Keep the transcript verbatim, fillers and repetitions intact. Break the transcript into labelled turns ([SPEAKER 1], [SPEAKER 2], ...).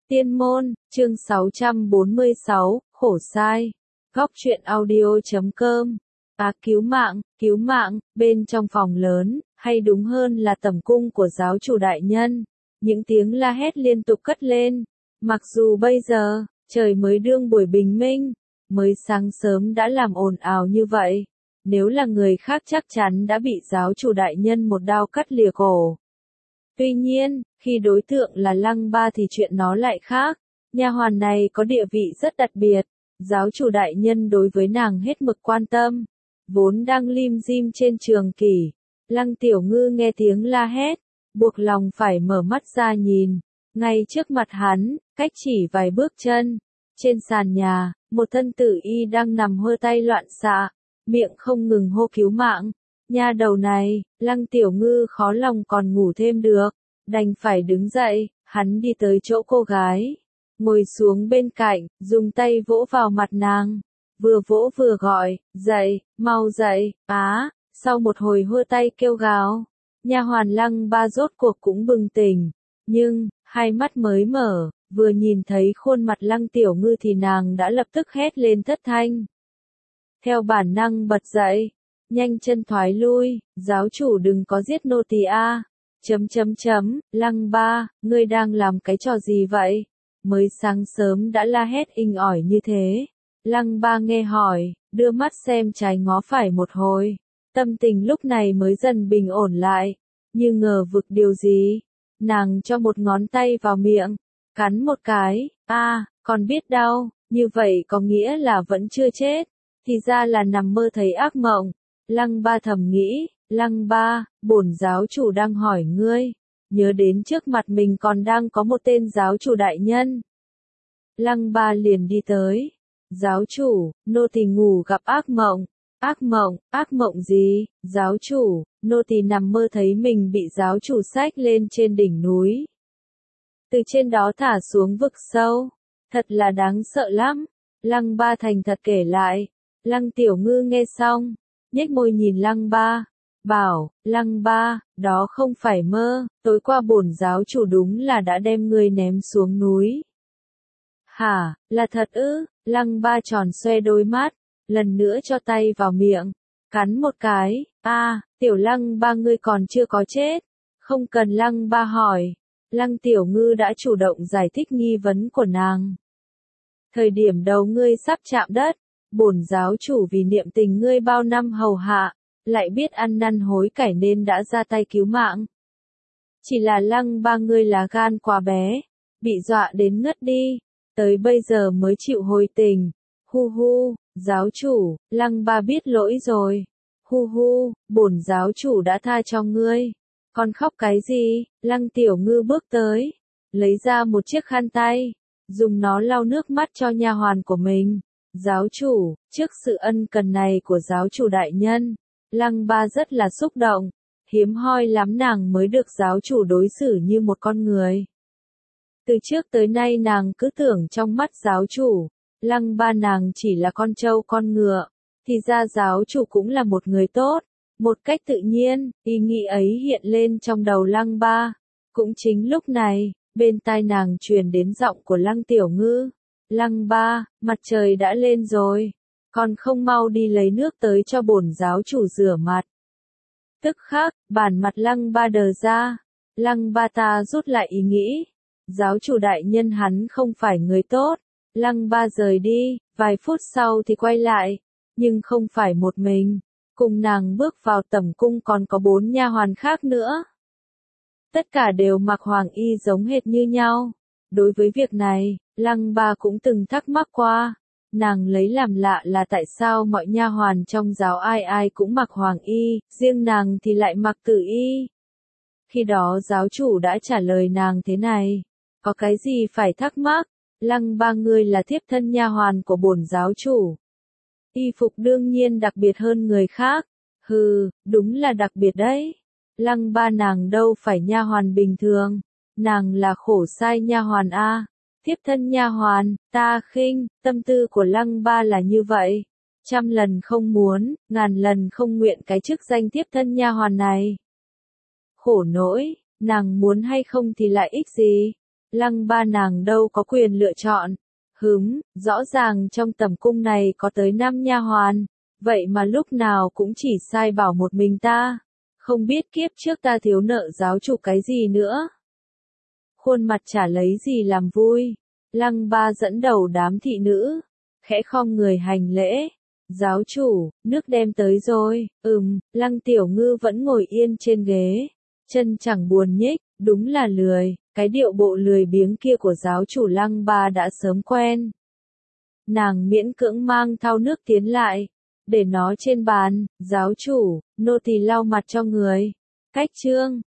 [SPEAKER 1] Tiên môn, chương sáu trăm bốn mươi sáu, khổ sai. Góc truyện audio chấm com. À cứu mạng, cứu mạng, bên trong phòng lớn, hay đúng hơn là tẩm cung của giáo chủ đại nhân. Những tiếng la hét liên tục cất lên. Mặc dù bây giờ, trời mới đương buổi bình minh, mới sáng sớm đã làm ồn ào như vậy. Nếu là người khác chắc chắn đã bị giáo chủ đại nhân một đao cắt lìa cổ. Tuy nhiên, khi đối tượng là Lăng Ba thì chuyện nó lại khác. Nha hoàn này có địa vị rất đặc biệt. Giáo chủ đại nhân đối với nàng hết mực quan tâm. Vốn đang lim dim trên trường kỷ. Lăng Tiểu Ngư nghe tiếng la hét, buộc lòng phải mở mắt ra nhìn. Ngay trước mặt hắn, cách chỉ vài bước chân. Trên sàn nhà, một thân tử y đang nằm hơ tay loạn xạ, miệng không ngừng hô cứu mạng. Nha đầu này, Lăng Tiểu Ngư khó lòng còn ngủ thêm được, đành phải đứng dậy, hắn đi tới chỗ cô gái, ngồi xuống bên cạnh, dùng tay vỗ vào mặt nàng, vừa vỗ vừa gọi, dậy, mau dậy, á, sau một hồi hơ tay kêu gào, nha hoàn Lăng Ba rốt cuộc cũng bừng tỉnh, nhưng, hai mắt mới mở, vừa nhìn thấy khuôn mặt Lăng Tiểu Ngư thì nàng đã lập tức hét lên thất thanh. Theo bản năng bật dậy. Nhanh chân thoái lui, giáo chủ đừng có giết nô tỳ a. Chấm chấm chấm, Lăng Ba, ngươi đang làm cái trò gì vậy? Mới sáng sớm đã la hét inh ỏi như thế. Lăng Ba nghe hỏi, đưa mắt xem trái ngó phải một hồi. Tâm tình lúc này mới dần bình ổn lại. Như ngờ vực điều gì. Nàng cho một ngón tay vào miệng, cắn một cái, a, còn biết đau, như vậy có nghĩa là vẫn chưa chết. Thì ra là nằm mơ thấy ác mộng. Lăng Ba thầm nghĩ, Lăng Ba, bổn giáo chủ đang hỏi ngươi, nhớ đến trước mặt mình còn đang có một tên giáo chủ đại nhân. Lăng Ba liền đi tới, giáo chủ, nô tỳ ngủ gặp ác mộng, ác mộng, ác mộng gì, giáo chủ, nô tỳ nằm mơ thấy mình bị giáo chủ xách lên trên đỉnh núi. Từ trên đó thả xuống vực sâu, thật là đáng sợ lắm, Lăng Ba thành thật kể lại, Lăng Tiểu Ngư nghe xong. Nhếch môi nhìn Lăng Ba, bảo, Lăng Ba, đó không phải mơ, tối qua bổn giáo chủ đúng là đã đem ngươi ném xuống núi. Hả, là thật ư? Lăng Ba tròn xoe đôi mắt, lần nữa cho tay vào miệng, cắn một cái, a, à, Tiểu Lăng Ba ngươi còn chưa có chết, không cần Lăng Ba hỏi, Lăng Tiểu Ngư đã chủ động giải thích nghi vấn của nàng. Thời điểm đầu ngươi sắp chạm đất, bổn giáo chủ vì niệm tình ngươi bao năm hầu hạ, lại biết ăn năn hối cải nên đã ra tay cứu mạng. Chỉ là Lăng Ba ngươi là gan quá bé, bị dọa đến ngất đi, tới bây giờ mới chịu hồi tình. Hu hu, giáo chủ, Lăng Ba biết lỗi rồi. Hu hu, bổn giáo chủ đã tha cho ngươi. Còn khóc cái gì? Lăng Tiểu Ngư bước tới, lấy ra một chiếc khăn tay, dùng nó lau nước mắt cho nha hoàn của mình. Giáo chủ, trước sự ân cần này của giáo chủ đại nhân, Lăng Ba rất là xúc động, hiếm hoi lắm nàng mới được giáo chủ đối xử như một con người. Từ trước tới nay nàng cứ tưởng trong mắt giáo chủ, Lăng Ba nàng chỉ là con trâu con ngựa, thì ra giáo chủ cũng là một người tốt. Một cách tự nhiên, ý nghĩ ấy hiện lên trong đầu Lăng Ba. Cũng chính lúc này, bên tai nàng truyền đến giọng của Lăng Tiểu Ngư. Lăng Ba, mặt trời đã lên rồi, còn không mau đi lấy nước tới cho bổn giáo chủ rửa mặt. Tức khắc, bản mặt Lăng Ba đờ ra, Lăng Ba ta rút lại ý nghĩ, giáo chủ đại nhân hắn không phải người tốt. Lăng Ba rời đi, vài phút sau thì quay lại, nhưng không phải một mình, cùng nàng bước vào tẩm cung còn có bốn nha hoàn khác nữa. Tất cả đều mặc hoàng y giống hệt như nhau. Đối với việc này, Lăng Ba cũng từng thắc mắc qua, nàng lấy làm lạ là tại sao mọi nha hoàn trong giáo ai ai cũng mặc hoàng y, riêng nàng thì lại mặc tử y. Khi đó giáo chủ đã trả lời nàng thế này, có cái gì phải thắc mắc, Lăng Ba ngươi là thiếp thân nha hoàn của bổn giáo chủ. Y phục đương nhiên đặc biệt hơn người khác, hừ, đúng là đặc biệt đấy. Lăng Ba nàng đâu phải nha hoàn bình thường. Nàng là khổ sai nha hoàn a, thiếp thân nha hoàn, ta khinh, tâm tư của Lăng Ba là như vậy, trăm lần không muốn, ngàn lần không nguyện cái chức danh thiếp thân nha hoàn này. Khổ nỗi, nàng muốn hay không thì lại ích gì, Lăng ba nàng đâu có quyền lựa chọn. Hứng, rõ ràng trong tẩm cung này có tới năm nha hoàn, vậy mà lúc nào cũng chỉ sai bảo một mình ta. Không biết kiếp trước ta thiếu nợ giáo chủ cái gì nữa. Khuôn mặt chả lấy gì làm vui. Lăng ba dẫn đầu đám thị nữ, khẽ khom người hành lễ. Giáo chủ, nước đem tới rồi. Ừm, Lăng tiểu ngư vẫn ngồi yên trên ghế, chân chẳng buồn nhích, đúng là lười. Cái điệu bộ lười biếng kia của giáo chủ Lăng ba đã sớm quen. Nàng miễn cưỡng mang thau nước tiến lại, để nó trên bàn. Giáo chủ, nô tỳ lau mặt cho người. Cách trương,